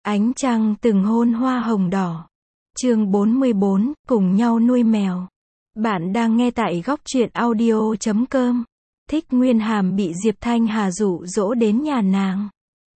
Ánh trăng từng hôn hoa hồng đỏ. Chương 44, cùng nhau nuôi mèo. Bạn đang nghe tại góc truyện audio.com. Thích Nguyên Hàm bị Diệp Thanh Hà dụ dỗ đến nhà nàng.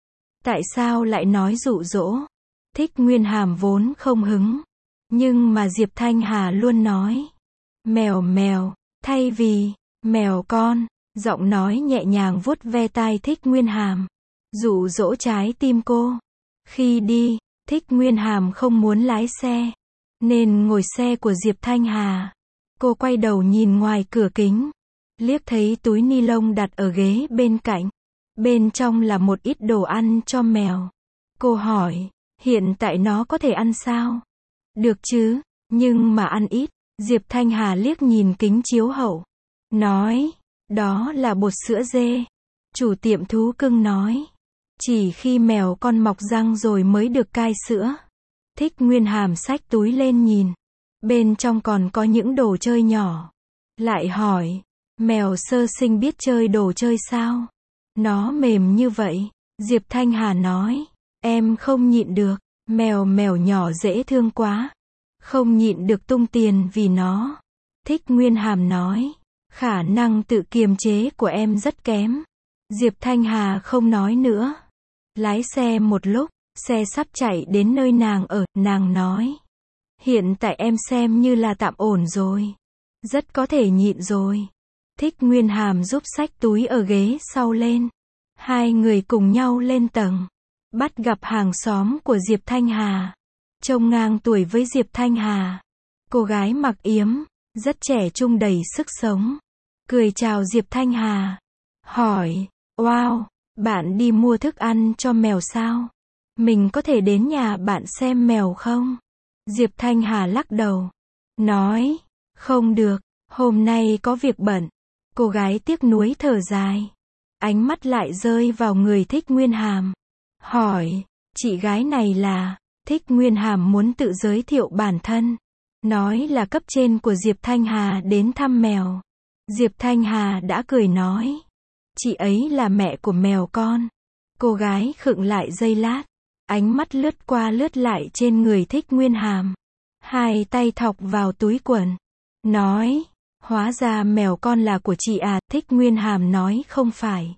Tại sao lại nói dụ dỗ? Thích Nguyên Hàm vốn không hứng. Nhưng mà Diệp Thanh Hà luôn nói. Mèo mèo, thay vì, mèo con. Giọng nói nhẹ nhàng vuốt ve tai Thích Nguyên Hàm. Dụ dỗ trái tim cô. Khi đi, Thích Nguyên Hàm không muốn lái xe, nên ngồi xe của Diệp Thanh Hà. Cô quay đầu nhìn ngoài cửa kính, liếc thấy túi ni lông đặt ở ghế bên cạnh. Bên trong là một ít đồ ăn cho mèo. Cô hỏi, hiện tại nó có thể ăn sao? Được chứ, nhưng mà ăn ít. Diệp Thanh Hà liếc nhìn kính chiếu hậu, nói, đó là bột sữa dê. Chủ tiệm thú cưng nói, chỉ khi mèo con mọc răng rồi mới được cai sữa. Thích Nguyên Hàm xách túi lên nhìn. Bên trong còn có những đồ chơi nhỏ. Lại hỏi, mèo sơ sinh biết chơi đồ chơi sao? Nó mềm như vậy. Diệp Thanh Hà nói, em không nhịn được. Mèo mèo nhỏ dễ thương quá. Không nhịn được tung tiền vì nó. Thích Nguyên Hàm nói, khả năng tự kiềm chế của em rất kém. Diệp Thanh Hà không nói nữa. Lái xe một lúc, xe sắp chạy đến nơi nàng ở, nàng nói. Hiện tại em xem như là tạm ổn rồi. Rất có thể nhịn rồi. Thích Nguyên Hàm giúp xách túi ở ghế sau lên. Hai người cùng nhau lên tầng. Bắt gặp hàng xóm của Diệp Thanh Hà. Trông ngang tuổi với Diệp Thanh Hà. Cô gái mặc yếm, rất trẻ trung đầy sức sống. Cười chào Diệp Thanh Hà. Hỏi, wow, bạn đi mua thức ăn cho mèo sao? Mình có thể đến nhà bạn xem mèo không? Diệp Thanh Hà lắc đầu. Nói, không được, hôm nay có việc bận. Cô gái tiếc nuối thở dài. Ánh mắt lại rơi vào người Thích Nguyên Hàm. Hỏi, chị gái này là? Thích Nguyên Hàm muốn tự giới thiệu bản thân. Nói là cấp trên của Diệp Thanh Hà đến thăm mèo. Diệp Thanh Hà đã cười nói. Chị ấy là mẹ của mèo con. Cô gái khựng lại giây lát. Ánh mắt lướt qua lướt lại trên người Thích Nguyên Hàm. Hai tay thọc vào túi quần. Nói, hóa ra mèo con là của chị à? Thích Nguyên Hàm nói không phải.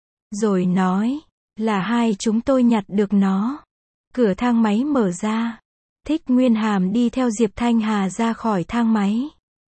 Rồi nói, là hai chúng tôi nhặt được nó. Cửa thang máy mở ra. Thích Nguyên Hàm đi theo Diệp Thanh Hà ra khỏi thang máy.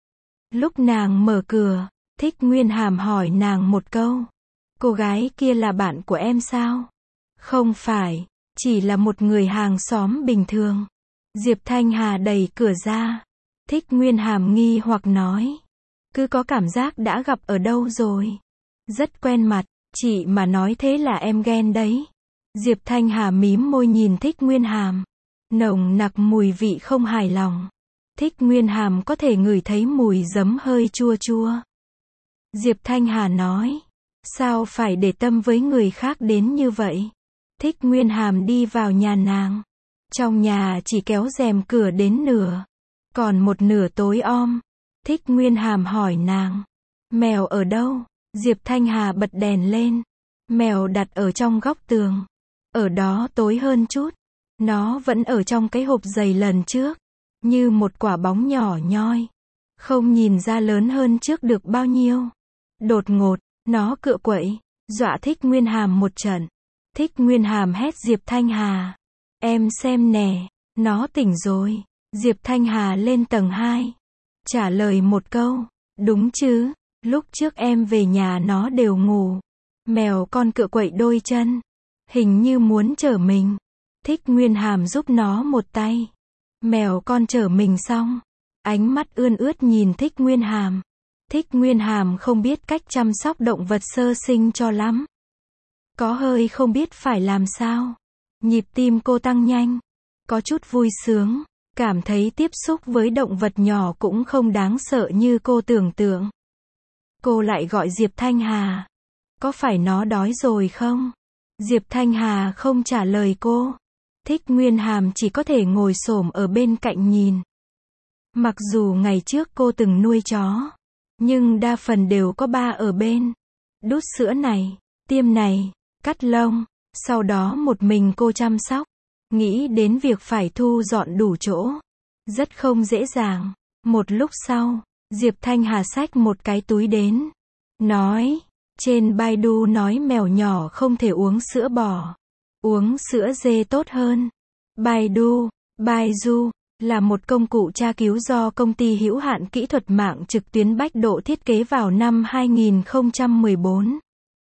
Lúc nàng mở cửa, Thích Nguyên Hàm hỏi nàng một câu. Cô gái kia là bạn của em sao? Không phải, chỉ là một người hàng xóm bình thường. Diệp Thanh Hà đẩy cửa ra. Thích Nguyên Hàm nghi hoặc nói. Cứ có cảm giác đã gặp ở đâu rồi. Rất quen mặt, chị mà nói thế là em ghen đấy. Diệp Thanh Hà mím môi nhìn Thích Nguyên Hàm. Nồng nặc mùi vị không hài lòng. Thích Nguyên Hàm có thể ngửi thấy mùi giấm hơi chua chua. Diệp Thanh Hà nói. Sao phải để tâm với người khác đến như vậy? Thích Nguyên Hàm đi vào nhà nàng. Trong nhà chỉ kéo rèm cửa đến nửa. Còn một nửa tối om. Thích Nguyên Hàm hỏi nàng. Mèo ở đâu? Diệp Thanh Hà bật đèn lên. Mèo đặt ở trong góc tường. Ở đó tối hơn chút. Nó vẫn ở trong cái hộp giày lần trước. Như một quả bóng nhỏ nhoi. Không nhìn ra lớn hơn trước được bao nhiêu. Đột ngột, nó cựa quậy. Dọa Thích Nguyên Hàm một trận. Thích Nguyên Hàm hét Diệp Thanh Hà. Em xem nè, nó tỉnh rồi. Diệp Thanh Hà lên tầng 2. Trả lời một câu. Đúng chứ, lúc trước em về nhà nó đều ngủ. Mèo con cựa quậy đôi chân. Hình như muốn chở mình. Thích Nguyên Hàm giúp nó một tay. Mèo con chở mình xong. Ánh mắt ươn ướt nhìn Thích Nguyên Hàm. Thích Nguyên Hàm không biết cách chăm sóc động vật sơ sinh cho lắm. Có hơi không biết phải làm sao. Nhịp tim cô tăng nhanh. Có chút vui sướng. Cảm thấy tiếp xúc với động vật nhỏ cũng không đáng sợ như cô tưởng tượng. Cô lại gọi Diệp Thanh Hà. Có phải nó đói rồi không? Diệp Thanh Hà không trả lời cô. Thích Nguyên Hàm chỉ có thể ngồi xổm ở bên cạnh nhìn. Mặc dù ngày trước cô từng nuôi chó, nhưng đa phần đều có ba ở bên. Đút sữa này, tiêm này, cắt lông, sau đó một mình cô chăm sóc. nghĩ đến việc phải thu dọn đủ chỗ. Rất không dễ dàng. Một lúc sau, Diệp Thanh Hà xách một cái túi đến. Nói, trên Baidu nói mèo nhỏ không thể uống sữa bò. Uống sữa dê tốt hơn. Baidu, là một công cụ tra cứu do công ty hữu hạn kỹ thuật mạng trực tuyến Bách Độ thiết kế vào năm 2014.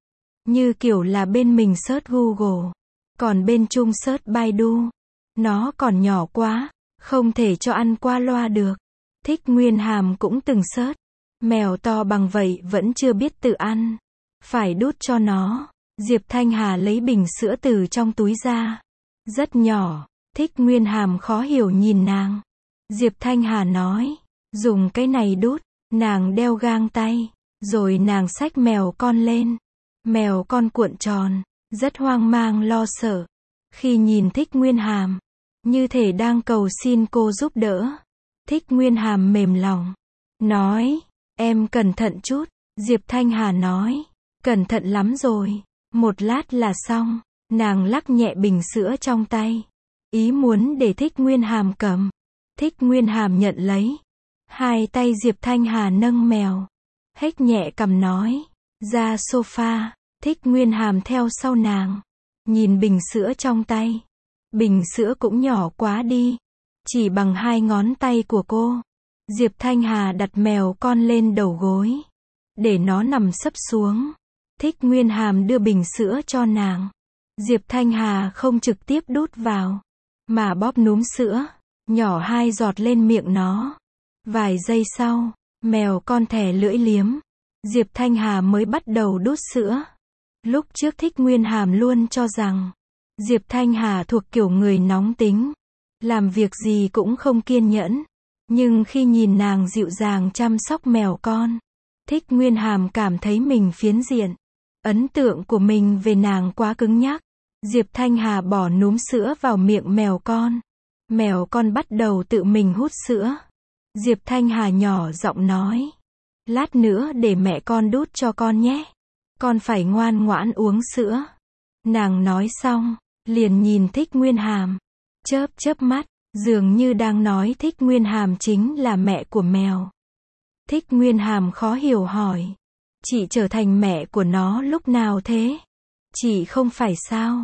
Như kiểu là bên mình search Google, còn bên Trung search Baidu. Nó còn nhỏ quá, không thể cho ăn qua loa được. Thích Nguyên Hàm cũng từng search. Mèo to bằng vậy vẫn chưa biết tự ăn. Phải đút cho nó. Diệp Thanh Hà lấy bình sữa từ trong túi ra. Rất nhỏ. Thích Nguyên Hàm khó hiểu nhìn nàng. Diệp Thanh Hà nói, dùng cái này đút. Nàng đeo gang tay. Rồi nàng xách mèo con lên. Mèo con cuộn tròn. Rất hoang mang lo sợ. Khi nhìn Thích Nguyên Hàm, như thể đang cầu xin cô giúp đỡ. Thích Nguyên Hàm mềm lòng. Nói, em cẩn thận chút. Diệp Thanh Hà nói, cẩn thận lắm rồi. Một lát là xong. Nàng lắc nhẹ bình sữa trong tay. Ý muốn để Thích Nguyên Hàm cầm. Thích Nguyên Hàm nhận lấy. Hai tay Diệp Thanh Hà nâng mèo. Hếch nhẹ cầm nói. Ra sofa. Thích Nguyên Hàm theo sau nàng. Nhìn bình sữa trong tay. Bình sữa cũng nhỏ quá đi. Chỉ bằng 2 ngón tay của cô. Diệp Thanh Hà đặt mèo con lên đầu gối. Để nó nằm sấp xuống. Thích Nguyên Hàm đưa bình sữa cho nàng. Diệp Thanh Hà không trực tiếp đút vào. Mà bóp núm sữa. Nhỏ 2 giọt lên miệng nó. Vài giây sau, mèo con thè lưỡi liếm. Diệp Thanh Hà mới bắt đầu đút sữa. Lúc trước Thích Nguyên Hàm luôn cho rằng Diệp Thanh Hà thuộc kiểu người nóng tính. Làm việc gì cũng không kiên nhẫn. Nhưng khi nhìn nàng dịu dàng chăm sóc mèo con, Thích Nguyên Hàm cảm thấy mình phiến diện. Ấn tượng của mình về nàng quá cứng nhắc. Diệp Thanh Hà bỏ núm sữa vào miệng mèo con. Mèo con bắt đầu tự mình hút sữa. Diệp Thanh Hà nhỏ giọng nói. Lát nữa để mẹ con đút cho con nhé. Con phải ngoan ngoãn uống sữa. Nàng nói xong, liền nhìn Thích Nguyên Hàm. Chớp mắt, dường như đang nói Thích Nguyên Hàm chính là mẹ của mèo. Thích Nguyên Hàm khó hiểu hỏi. Chị trở thành mẹ của nó lúc nào thế? Chị không phải sao?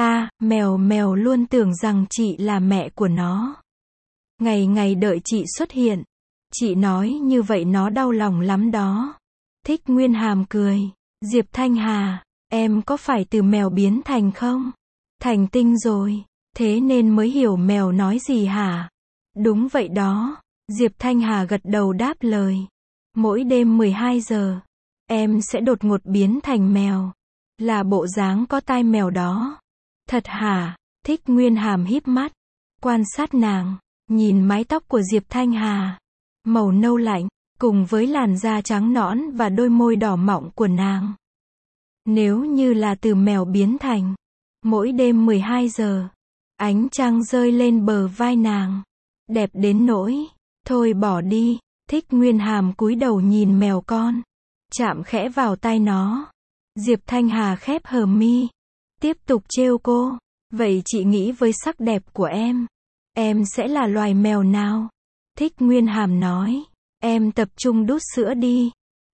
Mèo luôn tưởng rằng chị là mẹ của nó. Ngày ngày đợi chị xuất hiện. Chị nói như vậy nó đau lòng lắm đó. Thích Nguyên Hàm cười. Diệp Thanh Hà, em có phải từ mèo biến thành không? Thành tinh rồi. Thế nên mới hiểu mèo nói gì hả? Đúng vậy đó. Diệp Thanh Hà gật đầu đáp lời. Mỗi đêm 12 giờ, em sẽ đột ngột biến thành mèo. Là bộ dáng có tai mèo đó. Thật hả? Thích Nguyên Hàm híp mắt. Quan sát nàng. Nhìn mái tóc của Diệp Thanh Hà. Màu nâu lạnh. Cùng với làn da trắng nõn và đôi môi đỏ mọng của nàng. Nếu như là từ mèo biến thành. Mỗi đêm 12 giờ. Ánh trăng rơi lên bờ vai nàng. Đẹp đến nỗi. Thôi bỏ đi. Thích Nguyên Hàm cúi đầu nhìn mèo con. Chạm khẽ vào tai nó. Diệp Thanh Hà khép hờ mi. Tiếp tục trêu cô. Vậy chị nghĩ với sắc đẹp của em sẽ là loài mèo nào? Thích Nguyên Hàm nói. Em tập trung đút sữa đi.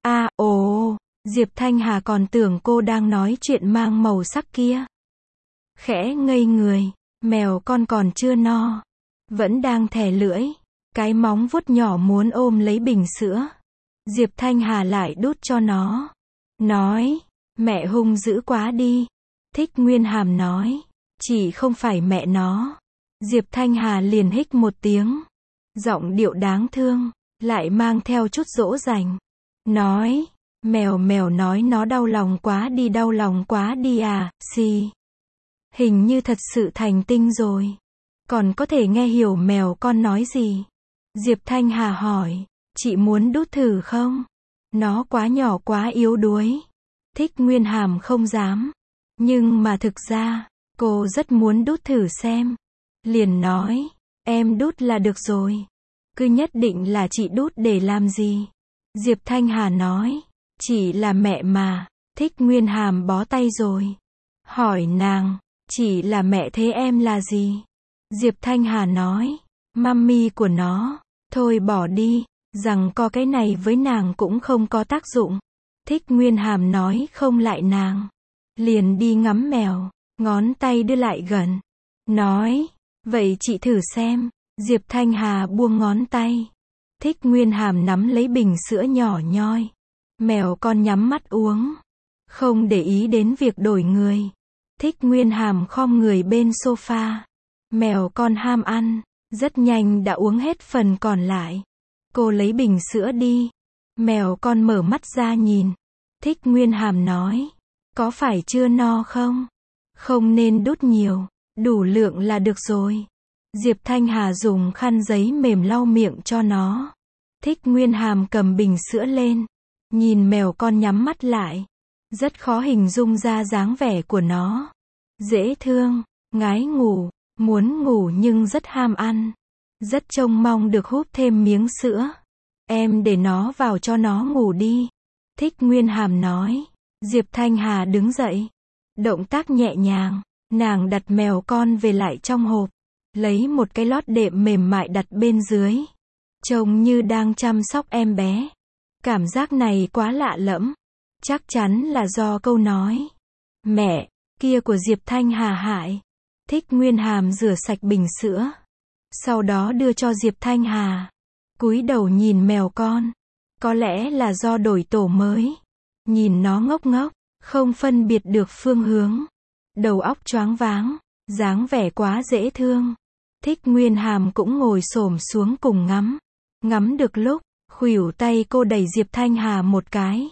Diệp Thanh Hà còn tưởng cô đang nói chuyện mang màu sắc kia. Khẽ ngây người. Mèo con còn chưa no. Vẫn đang thè lưỡi. Cái móng vuốt nhỏ muốn ôm lấy bình sữa. Diệp Thanh Hà lại đút cho nó. Nói. Mẹ hung dữ quá đi. Thích Nguyên Hàm nói. Chỉ không phải mẹ nó. Diệp Thanh Hà liền hích một tiếng. Giọng điệu đáng thương. Lại mang theo chút dỗ dành. Nói. Mèo nói nó đau lòng quá đi à, xì. Hình như thật sự thành tinh rồi. Còn có thể nghe hiểu mèo con nói gì. Diệp Thanh Hà hỏi. Chị muốn đút thử không? Nó quá nhỏ quá yếu đuối. Thích Nguyên Hàm không dám. Nhưng mà thực ra, cô rất muốn đút thử xem. Liền nói. Em đút là được rồi. Cứ nhất định là chị đút để làm gì? Diệp Thanh Hà nói. Chỉ là mẹ mà. Thích Nguyên Hàm bó tay rồi. Hỏi nàng. Chỉ là mẹ thế em là gì? Diệp Thanh Hà nói. Mummy của nó. Thôi bỏ đi. Rằng có cái này với nàng cũng không có tác dụng. Thích Nguyên Hàm nói không lại nàng. Liền đi ngắm mèo. Ngón tay đưa lại gần. Nói. Vậy chị thử xem. Diệp Thanh Hà buông ngón tay. Thích Nguyên Hàm nắm lấy bình sữa nhỏ nhoi. Mèo con nhắm mắt uống. Không để ý đến việc đổi người. Thích Nguyên Hàm khom người bên sofa. Mèo con ham ăn. Rất nhanh đã uống hết phần còn lại. Cô lấy bình sữa đi. Mèo con mở mắt ra nhìn. Thích Nguyên Hàm nói. Có phải chưa no không? Không nên đút nhiều. Đủ lượng là được rồi. Diệp Thanh Hà dùng khăn giấy mềm lau miệng cho nó. Thích Nguyên Hàm cầm bình sữa lên. Nhìn mèo con nhắm mắt lại. Rất khó hình dung ra dáng vẻ của nó. Dễ thương, ngái ngủ, muốn ngủ nhưng rất ham ăn. Rất trông mong được húp thêm miếng sữa. Em để nó vào cho nó ngủ đi. Thích Nguyên Hàm nói. Diệp Thanh Hà đứng dậy. Động tác nhẹ nhàng. Nàng đặt mèo con về lại trong hộp. Lấy một cái lót đệm mềm mại đặt bên dưới. Trông như đang chăm sóc em bé. Cảm giác này quá lạ lẫm. Chắc chắn là do câu nói mẹ kia của Diệp Thanh Hà hại. Thích Nguyên Hàm rửa sạch bình sữa. Sau đó đưa cho Diệp Thanh Hà. Cúi đầu nhìn mèo con. Có lẽ là do đổi tổ mới. Nhìn nó ngốc ngốc, không phân biệt được phương hướng. Đầu óc choáng váng, dáng vẻ quá dễ thương. Thích Nguyên Hàm cũng ngồi xổm xuống cùng ngắm. Ngắm được lúc, khuỷu tay cô đẩy Diệp Thanh Hà một cái.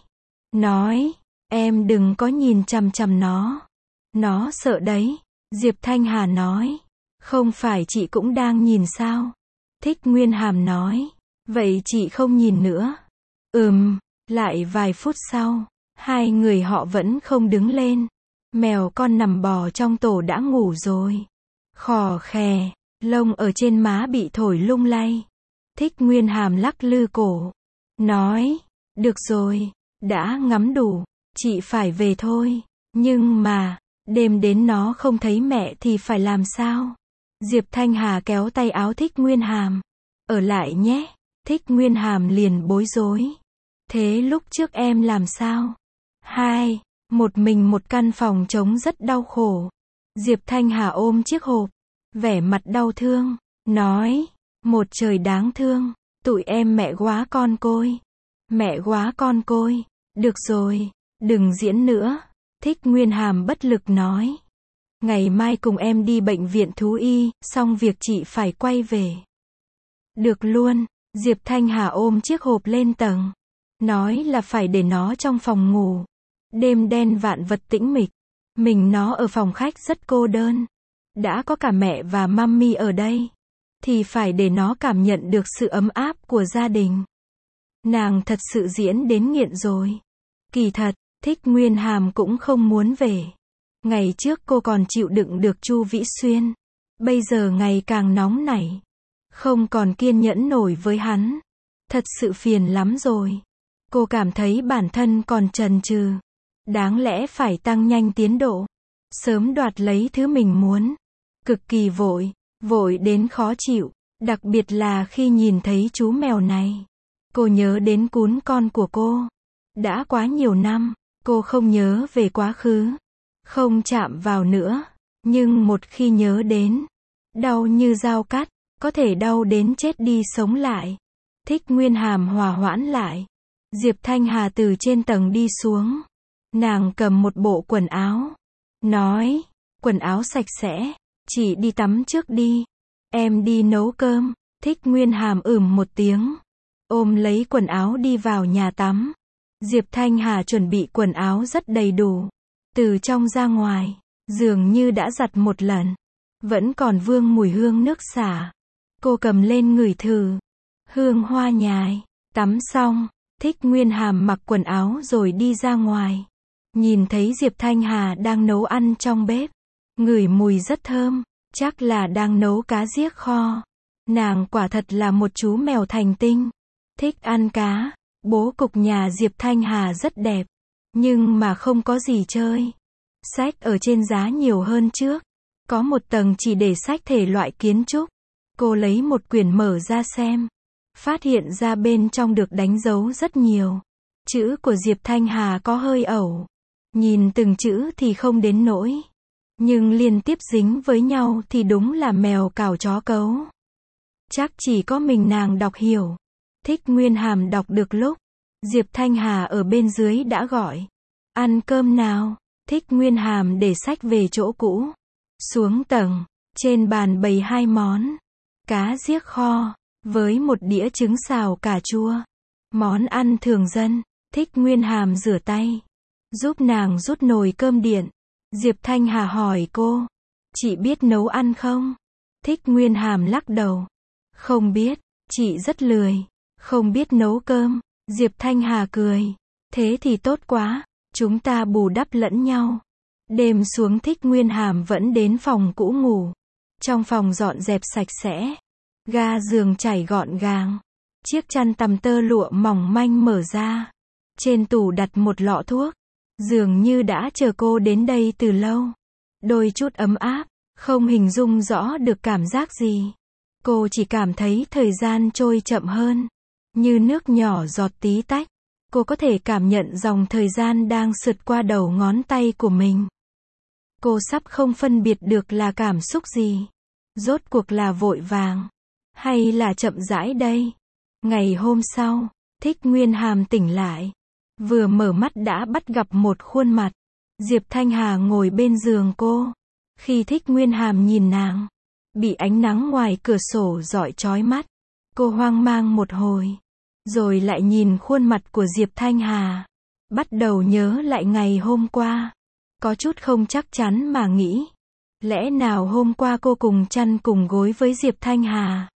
Nói, em đừng có nhìn chằm chằm nó. Nó sợ đấy. Diệp Thanh Hà nói. Không phải chị cũng đang nhìn sao? Thích Nguyên Hàm nói. Vậy chị không nhìn nữa. Lại vài phút sau, hai người họ vẫn không đứng lên. Mèo con nằm bò trong tổ đã ngủ rồi. Khò khè, lông ở trên má bị thổi lung lay. Thích Nguyên Hàm lắc lư cổ. Nói, được rồi, đã ngắm đủ, chị phải về thôi. Nhưng mà, đêm đến nó không thấy mẹ thì phải làm sao? Diệp Thanh Hà kéo tay áo Thích Nguyên Hàm. Ở lại nhé. Thích Nguyên Hàm liền bối rối. Thế lúc trước em làm sao? Một mình một căn phòng trống rất đau khổ. Diệp Thanh Hà ôm chiếc hộp. Vẻ mặt đau thương. Nói. Một trời đáng thương. Tụi em mẹ quá con côi. Mẹ quá con côi. Được rồi. Đừng diễn nữa. Thích Nguyên Hàm bất lực nói. Ngày mai cùng em đi bệnh viện thú y, xong việc chị phải quay về. Được luôn. Diệp Thanh Hà ôm chiếc hộp lên tầng. Nói là phải để nó trong phòng ngủ. Đêm đen vạn vật tĩnh mịch. Mình nó ở phòng khách rất cô đơn. Đã có cả mẹ và mummy ở đây. Thì phải để nó cảm nhận được sự ấm áp của gia đình. Nàng thật sự diễn đến nghiện rồi. Kỳ thật, Thích Nguyên Hàm cũng không muốn về. Ngày trước cô còn chịu đựng được Chu Vĩ Xuyên. Bây giờ ngày càng nóng nảy. Không còn kiên nhẫn nổi với hắn. Thật sự phiền lắm rồi. Cô cảm thấy bản thân còn chần chừ. Đáng lẽ phải tăng nhanh tiến độ. Sớm đoạt lấy thứ mình muốn. Cực kỳ vội. Vội đến khó chịu. Đặc biệt là khi nhìn thấy chú mèo này. Cô nhớ đến cún con của cô. Đã quá nhiều năm. Cô không nhớ về quá khứ. Không chạm vào nữa. Nhưng một khi nhớ đến. Đau như dao cắt. Có thể đau đến chết đi sống lại. Thích Nguyên Hàm hòa hoãn lại. Diệp Thanh Hà từ trên tầng đi xuống. Nàng cầm một bộ quần áo. Nói. Quần áo sạch sẽ. Chị đi tắm trước đi. Em đi nấu cơm. Thích Nguyên Hàm một tiếng. Ôm lấy quần áo đi vào nhà tắm. Diệp Thanh Hà chuẩn bị quần áo rất đầy đủ. Từ trong ra ngoài. Dường như đã giặt một lần. Vẫn còn vương mùi hương nước xả. Cô cầm lên ngửi thử. Hương hoa nhài. Tắm xong. Thích Nguyên Hàm mặc quần áo rồi đi ra ngoài. Nhìn thấy Diệp Thanh Hà đang nấu ăn trong bếp. Ngửi mùi rất thơm. Chắc là đang nấu cá giếc kho. Nàng quả thật là một chú mèo thành tinh. Thích ăn cá. Bố cục nhà Diệp Thanh Hà rất đẹp. Nhưng mà không có gì chơi. Sách ở trên giá nhiều hơn trước. Có một tầng chỉ để sách thể loại kiến trúc. Cô lấy một quyển mở ra xem. Phát hiện ra bên trong được đánh dấu rất nhiều. Chữ của Diệp Thanh Hà có hơi ẩu. Nhìn từng chữ thì không đến nỗi. Nhưng liên tiếp dính với nhau thì đúng là mèo cào chó cấu. Chắc chỉ có mình nàng đọc hiểu. Thích Nguyên Hàm đọc được lúc Diệp Thanh Hà ở bên dưới đã gọi. Ăn cơm nào. Thích Nguyên Hàm để sách về chỗ cũ. Xuống tầng. Trên bàn bày 2 món. Cá riếc kho. Với một đĩa trứng xào cà chua. Món ăn thường dân. Thích Nguyên Hàm rửa tay. Giúp nàng rút nồi cơm điện. Diệp Thanh Hà hỏi cô. Chị biết nấu ăn không? Thích Nguyên Hàm lắc đầu. Không biết. Chị rất lười. Không biết nấu cơm. Diệp Thanh Hà cười. Thế thì tốt quá. Chúng ta bù đắp lẫn nhau. Đêm xuống Thích Nguyên Hàm vẫn đến phòng cũ ngủ. Trong phòng dọn dẹp sạch sẽ. Ga giường trải gọn gàng. Chiếc chăn tằm tơ lụa mỏng manh mở ra. Trên tủ đặt một lọ thuốc. Dường như đã chờ cô đến đây từ lâu. Đôi chút ấm áp. Không hình dung rõ được cảm giác gì. Cô chỉ cảm thấy thời gian trôi chậm hơn. Như nước nhỏ giọt tí tách. Cô có thể cảm nhận dòng thời gian đang sượt qua đầu ngón tay của mình. Cô sắp không phân biệt được là cảm xúc gì. Rốt cuộc là vội vàng. Hay là chậm rãi đây. Ngày hôm sau, Thích Nguyên Hàm tỉnh lại. Vừa mở mắt đã bắt gặp một khuôn mặt. Diệp Thanh Hà ngồi bên giường cô. Khi Thích Nguyên Hàm nhìn nàng, bị ánh nắng ngoài cửa sổ rọi chói mắt. Cô hoang mang một hồi. Rồi lại nhìn khuôn mặt của Diệp Thanh Hà. Bắt đầu nhớ lại ngày hôm qua. Có chút không chắc chắn mà nghĩ. Lẽ nào hôm qua cô cùng chăn cùng gối với Diệp Thanh Hà?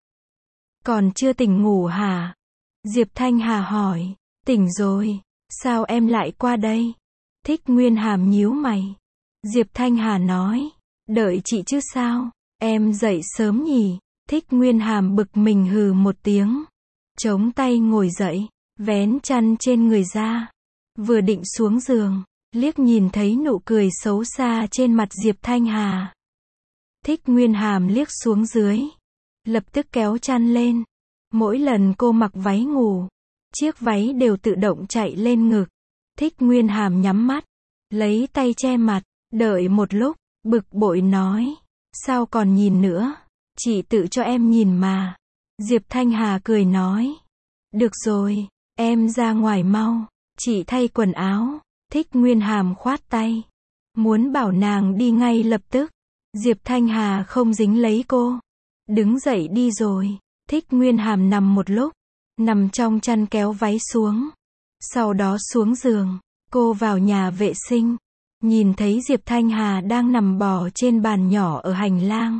Còn chưa tỉnh ngủ hả? Diệp Thanh Hà hỏi. Tỉnh rồi. Sao em lại qua đây? Thích Nguyên Hàm nhíu mày. Diệp Thanh Hà nói. Đợi chị chứ sao? Em dậy sớm nhỉ? Thích Nguyên Hàm bực mình hừ một tiếng. Chống tay ngồi dậy. Vén chăn trên người ra. Vừa định xuống giường. Liếc nhìn thấy nụ cười xấu xa trên mặt Diệp Thanh Hà. Thích Nguyên Hàm liếc xuống dưới. Lập tức kéo chăn lên. Mỗi lần cô mặc váy ngủ, chiếc váy đều tự động chạy lên ngực. Thích Nguyên Hàm nhắm mắt. Lấy tay che mặt. Đợi một lúc. Bực bội nói. Sao còn nhìn nữa? Chị tự cho em nhìn mà. Diệp Thanh Hà cười nói. Được rồi. Em ra ngoài mau. Chị thay quần áo. Thích Nguyên Hàm khoát tay. Muốn bảo nàng đi ngay lập tức. Diệp Thanh Hà không dính lấy cô. Đứng dậy đi rồi. Thích Nguyên Hàm nằm một lúc. Nằm trong chăn kéo váy xuống. Sau đó xuống giường. Cô vào nhà vệ sinh. Nhìn thấy Diệp Thanh Hà đang nằm bò trên bàn nhỏ ở hành lang.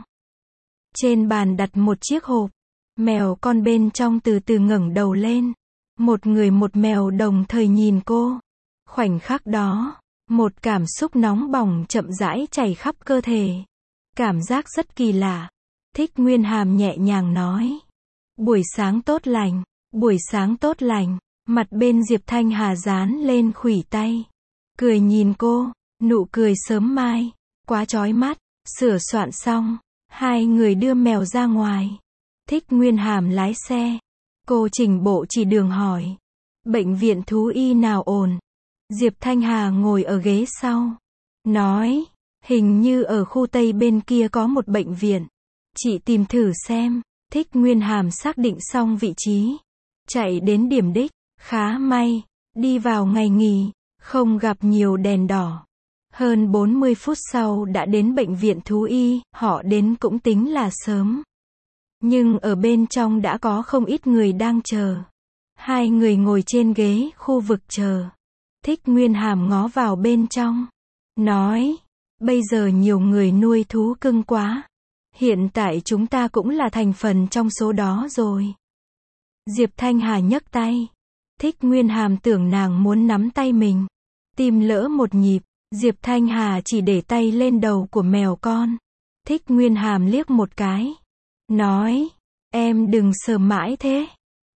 Trên bàn đặt một chiếc hộp. Mèo con bên trong từ từ ngẩng đầu lên. Một người một mèo đồng thời nhìn cô. Khoảnh khắc đó, một cảm xúc nóng bỏng chậm rãi chảy khắp cơ thể. Cảm giác rất kỳ lạ. Thích Nguyên Hàm nhẹ nhàng nói. Buổi sáng tốt lành, buổi sáng tốt lành. Mặt bên Diệp Thanh Hà dán lên khuỷu tay. Cười nhìn cô, nụ cười sớm mai. Quá chói mắt, sửa soạn xong. Hai người đưa mèo ra ngoài. Thích Nguyên Hàm lái xe. Cô chỉnh bộ chỉ đường hỏi. Bệnh viện thú y nào ổn? Diệp Thanh Hà ngồi ở ghế sau. Nói. Hình như ở khu Tây bên kia có một bệnh viện. Chị tìm thử xem. Thích Nguyên Hàm xác định xong vị trí. Chạy đến điểm đích. Khá may. Đi vào ngày nghỉ. Không gặp nhiều đèn đỏ. Hơn 40 phút sau đã đến bệnh viện thú y. Họ đến cũng tính là sớm. Nhưng ở bên trong đã có không ít người đang chờ. Hai người ngồi trên ghế khu vực chờ. Thích Nguyên Hàm ngó vào bên trong. Nói. Bây giờ nhiều người nuôi thú cưng quá. Hiện tại chúng ta cũng là thành phần trong số đó rồi. Diệp Thanh Hà nhấc tay. Thích Nguyên Hàm tưởng nàng muốn nắm tay mình. Tim lỡ một nhịp. Diệp Thanh Hà chỉ để tay lên đầu của mèo con. Thích Nguyên Hàm liếc một cái. Nói. Em đừng sờ mãi thế.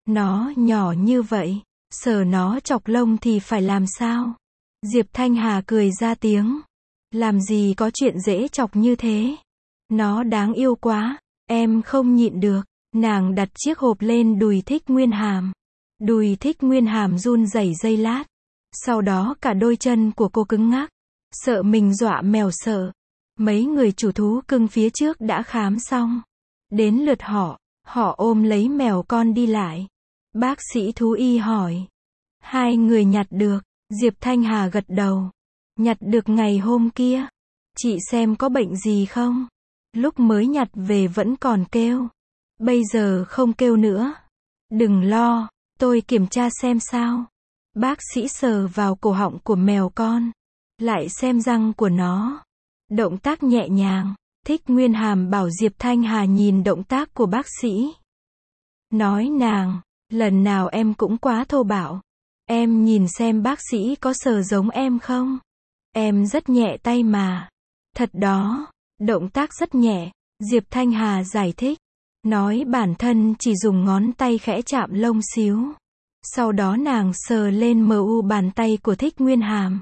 Nó nhỏ như vậy. Sờ nó chọc lông thì phải làm sao? Diệp Thanh Hà cười ra tiếng. Làm gì có chuyện dễ chọc như thế. Nó đáng yêu quá, em không nhịn được. Nàng đặt chiếc hộp lên đùi Thích Nguyên Hàm. Đùi Thích Nguyên Hàm run rẩy giây lát. Sau đó cả đôi chân của cô cứng ngắc. Sợ mình dọa mèo sợ. Mấy người chủ thú cưng phía trước đã khám xong. Đến lượt họ ôm lấy mèo con đi lại. Bác sĩ thú y hỏi. Hai người nhặt được, Diệp Thanh Hà gật đầu. Nhặt được ngày hôm kia. Chị xem có bệnh gì không? Lúc mới nhặt về vẫn còn kêu. Bây giờ không kêu nữa. Đừng lo, tôi kiểm tra xem sao. Bác sĩ sờ vào cổ họng của mèo con. Lại xem răng của nó. Động tác nhẹ nhàng. Thích Nguyên Hàm bảo Diệp Thanh Hà nhìn động tác của bác sĩ. Nói nàng, lần nào em cũng quá thô bạo. Em nhìn xem bác sĩ có sờ giống em không? Em rất nhẹ tay mà. Thật đó, động tác rất nhẹ. Diệp Thanh Hà giải thích. Nói bản thân chỉ dùng ngón tay khẽ chạm lông xíu. Sau đó nàng sờ lên mu bàn tay của Thích Nguyên Hàm.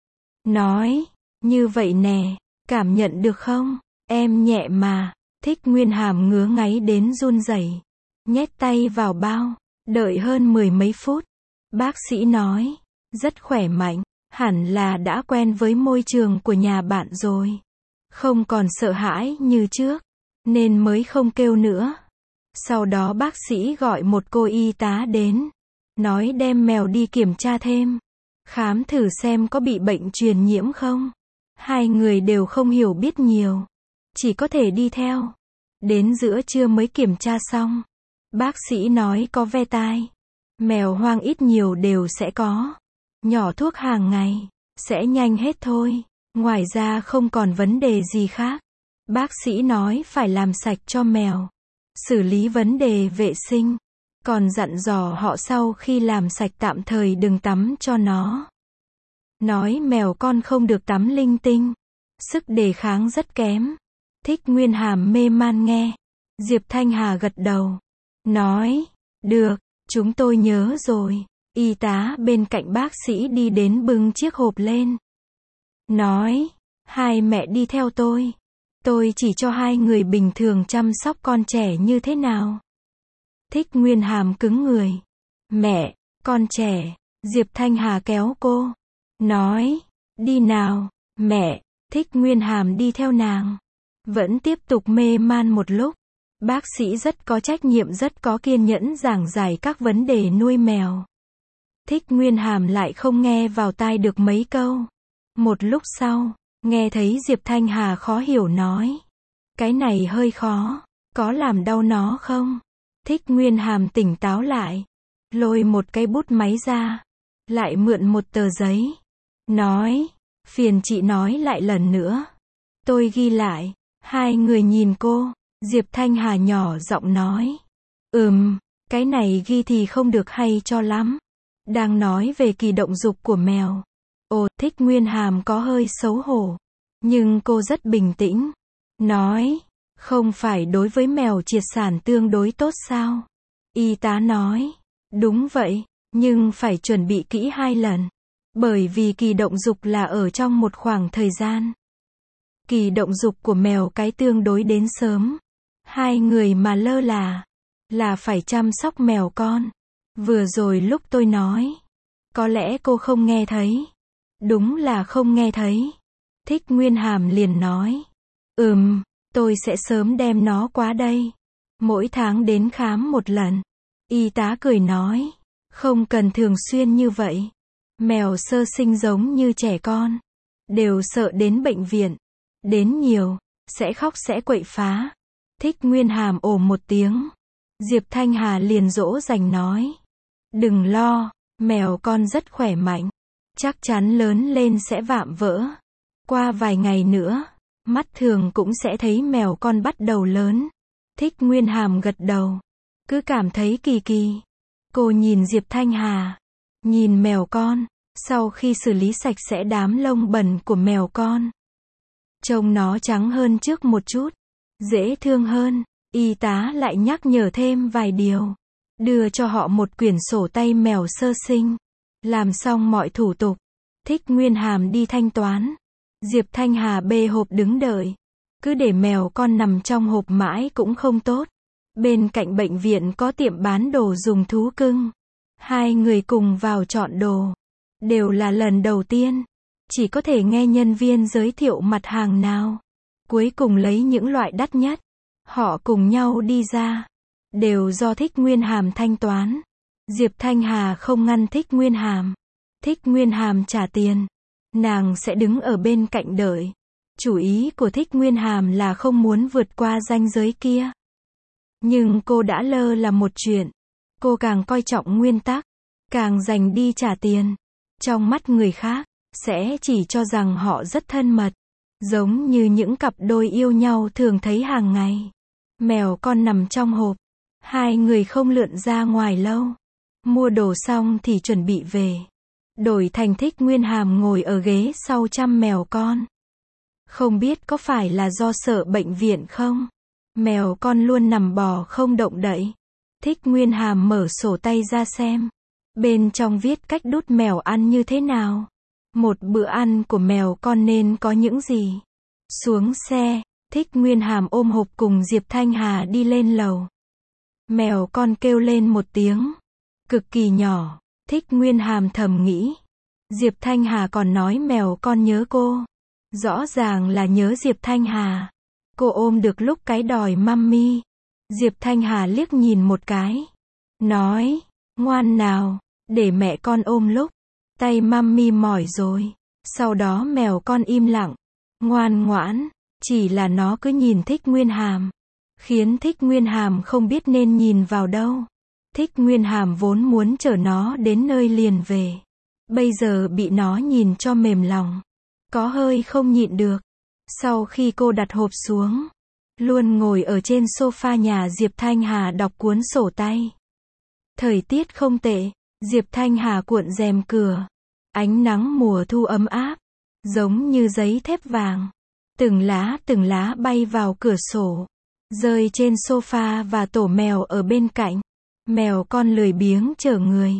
Nói, như vậy nè, cảm nhận được không? Em nhẹ mà. Thích Nguyên Hàm ngứa ngáy đến run rẩy. Nhét tay vào bao. Đợi hơn 10 mấy phút. Bác sĩ nói, rất khỏe mạnh. Hẳn là đã quen với môi trường của nhà bạn rồi. Không còn sợ hãi như trước. Nên mới không kêu nữa. Sau đó bác sĩ gọi một cô y tá đến. Nói đem mèo đi kiểm tra thêm. Khám thử xem có bị bệnh truyền nhiễm không. Hai người đều không hiểu biết nhiều. Chỉ có thể đi theo. Đến giữa trưa mới kiểm tra xong. Bác sĩ nói có ve tai. Mèo hoang ít nhiều đều sẽ có. Nhỏ thuốc hàng ngày. Sẽ nhanh hết thôi. Ngoài ra không còn vấn đề gì khác. Bác sĩ nói phải làm sạch cho mèo. Xử lý vấn đề vệ sinh. Còn dặn dò họ sau khi làm sạch tạm thời đừng tắm cho nó. Nói mèo con không được tắm linh tinh. Sức đề kháng rất kém. Thích Nguyên Hàm mê man nghe. Diệp Thanh Hà gật đầu. Nói, được, chúng tôi nhớ rồi. Y tá bên cạnh bác sĩ đi đến bưng chiếc hộp lên. Nói, hai mẹ đi theo tôi. Tôi chỉ cho hai người bình thường chăm sóc con trẻ như thế nào. Thích Nguyên Hàm cứng người. Mẹ, con trẻ. Diệp Thanh Hà kéo cô. Nói, đi nào, mẹ. Thích Nguyên Hàm đi theo nàng. Vẫn tiếp tục mê man một lúc. Bác sĩ rất có trách nhiệm rất có kiên nhẫn giảng giải các vấn đề nuôi mèo. Thích Nguyên Hàm lại không nghe vào tai được mấy câu. Một lúc sau, nghe thấy Diệp Thanh Hà khó hiểu nói. Cái này hơi khó, có làm đau nó không? Thích Nguyên Hàm tỉnh táo lại. Lôi một cái bút máy ra. Lại mượn một tờ giấy. Nói, phiền chị nói lại lần nữa. Tôi ghi lại. Hai người nhìn cô. Diệp Thanh Hà nhỏ giọng nói. Cái này ghi thì không được hay cho lắm. Đang nói về kỳ động dục của mèo. Ồ, Thích Nguyên Hàm có hơi xấu hổ. Nhưng cô rất bình tĩnh. Nói, không phải đối với mèo triệt sản tương đối tốt sao? Y tá nói, đúng vậy, nhưng phải chuẩn bị kỹ 2 lần. Bởi vì kỳ động dục là ở trong một khoảng thời gian. Kỳ động dục của mèo cái tương đối đến sớm. Hai người mà lơ là phải chăm sóc mèo con. Vừa rồi lúc tôi nói, có lẽ cô không nghe thấy. Đúng là không nghe thấy. Thích Nguyên Hàm liền nói. Tôi sẽ sớm đem nó qua đây. Mỗi tháng đến khám một lần. Y tá cười nói. Không cần thường xuyên như vậy. Mèo sơ sinh giống như trẻ con. Đều sợ đến bệnh viện. Đến nhiều, sẽ khóc sẽ quậy phá. Thích Nguyên Hàm ồ một tiếng. Diệp Thanh Hà liền dỗ dành nói. Đừng lo, mèo con rất khỏe mạnh. Chắc chắn lớn lên sẽ vạm vỡ. Qua vài ngày nữa, mắt thường cũng sẽ thấy mèo con bắt đầu lớn. Thích Nguyên Hàm gật đầu. Cứ cảm thấy kỳ kỳ. Cô nhìn Diệp Thanh Hà. Nhìn mèo con. Sau khi xử lý sạch sẽ đám lông bẩn của mèo con. Trông nó trắng hơn trước một chút. Dễ thương hơn. Y tá lại nhắc nhở thêm vài điều. Đưa cho họ một quyển sổ tay mèo sơ sinh. Làm xong mọi thủ tục. Thích Nguyên Hàm đi thanh toán. Diệp Thanh Hà bê hộp đứng đợi. Cứ để mèo con nằm trong hộp mãi cũng không tốt. Bên cạnh bệnh viện có tiệm bán đồ dùng thú cưng. Hai người cùng vào chọn đồ. Đều là lần đầu tiên. Chỉ có thể nghe nhân viên giới thiệu mặt hàng nào. Cuối cùng lấy những loại đắt nhất. Họ cùng nhau đi ra. Đều do Thích Nguyên Hàm thanh toán. Diệp Thanh Hà không ngăn Thích Nguyên Hàm. Thích Nguyên Hàm trả tiền. Nàng sẽ đứng ở bên cạnh đợi. Chủ ý của Thích Nguyên Hàm là không muốn vượt qua ranh giới kia. Nhưng cô đã lơ là một chuyện. Cô càng coi trọng nguyên tắc. Càng dành đi trả tiền. Trong mắt người khác, sẽ chỉ cho rằng họ rất thân mật. Giống như những cặp đôi yêu nhau thường thấy hàng ngày. Mèo con nằm trong hộp. Hai người không lượn ra ngoài lâu. Mua đồ xong thì chuẩn bị về. Đổi thành Thích Nguyên Hàm ngồi ở ghế sau chăm mèo con. Không biết có phải là do sợ bệnh viện không? Mèo con luôn nằm bò không động đậy. Thích Nguyên Hàm mở sổ tay ra xem. Bên trong viết cách đút mèo ăn như thế nào. Một bữa ăn của mèo con nên có những gì. Xuống xe, Thích Nguyên Hàm ôm hộp cùng Diệp Thanh Hà đi lên lầu. Mèo con kêu lên một tiếng. Cực kỳ nhỏ. Thích Nguyên Hàm thầm nghĩ. Diệp Thanh Hà còn nói mèo con nhớ cô. Rõ ràng là nhớ Diệp Thanh Hà. Cô ôm được lúc cái đòi mummy. Diệp Thanh Hà liếc nhìn một cái. Nói, ngoan nào, để mẹ con ôm lúc. Tay mummy mỏi rồi. Sau đó mèo con im lặng. Ngoan ngoãn, chỉ là nó cứ nhìn Thích Nguyên Hàm. Khiến Thích Nguyên Hàm không biết nên nhìn vào đâu. Thích Nguyên Hàm vốn muốn chở nó đến nơi liền về. Bây giờ bị nó nhìn cho mềm lòng. Có hơi không nhịn được. Sau khi cô đặt hộp xuống, luôn ngồi ở trên sofa nhà Diệp Thanh Hà đọc cuốn sổ tay. Thời tiết không tệ, Diệp Thanh Hà cuộn rèm cửa. Ánh nắng mùa thu ấm áp, giống như giấy thép vàng. Từng lá bay vào cửa sổ, rơi trên sofa và tổ mèo ở bên cạnh. Mèo con lười biếng chở người,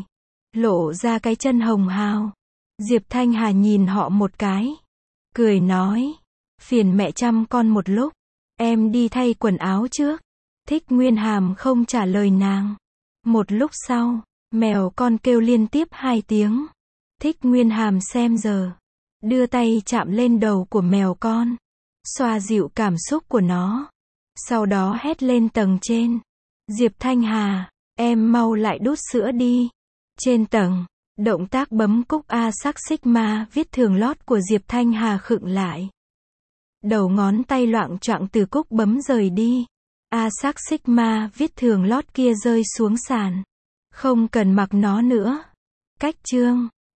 lộ ra cái chân hồng hào. Diệp Thanh Hà nhìn họ một cái, cười nói, phiền mẹ chăm con một lúc, em đi thay quần áo trước. Thích Nguyên Hàm không trả lời nàng. Một lúc sau, mèo con kêu liên tiếp 2 tiếng. Thích Nguyên Hàm xem giờ, đưa tay chạm lên đầu của mèo con, xoa dịu cảm xúc của nó. Sau đó hét lên tầng trên. Diệp Thanh Hà, em mau lại đút sữa đi. Trên tầng, động tác bấm cúc A sắc sigma viết thường lót của Diệp Thanh Hà khựng lại. Đầu ngón tay loạng choạng từ cúc bấm rời đi. A sắc sigma viết thường lót kia rơi xuống sàn. Không cần mặc nó nữa. Cách chương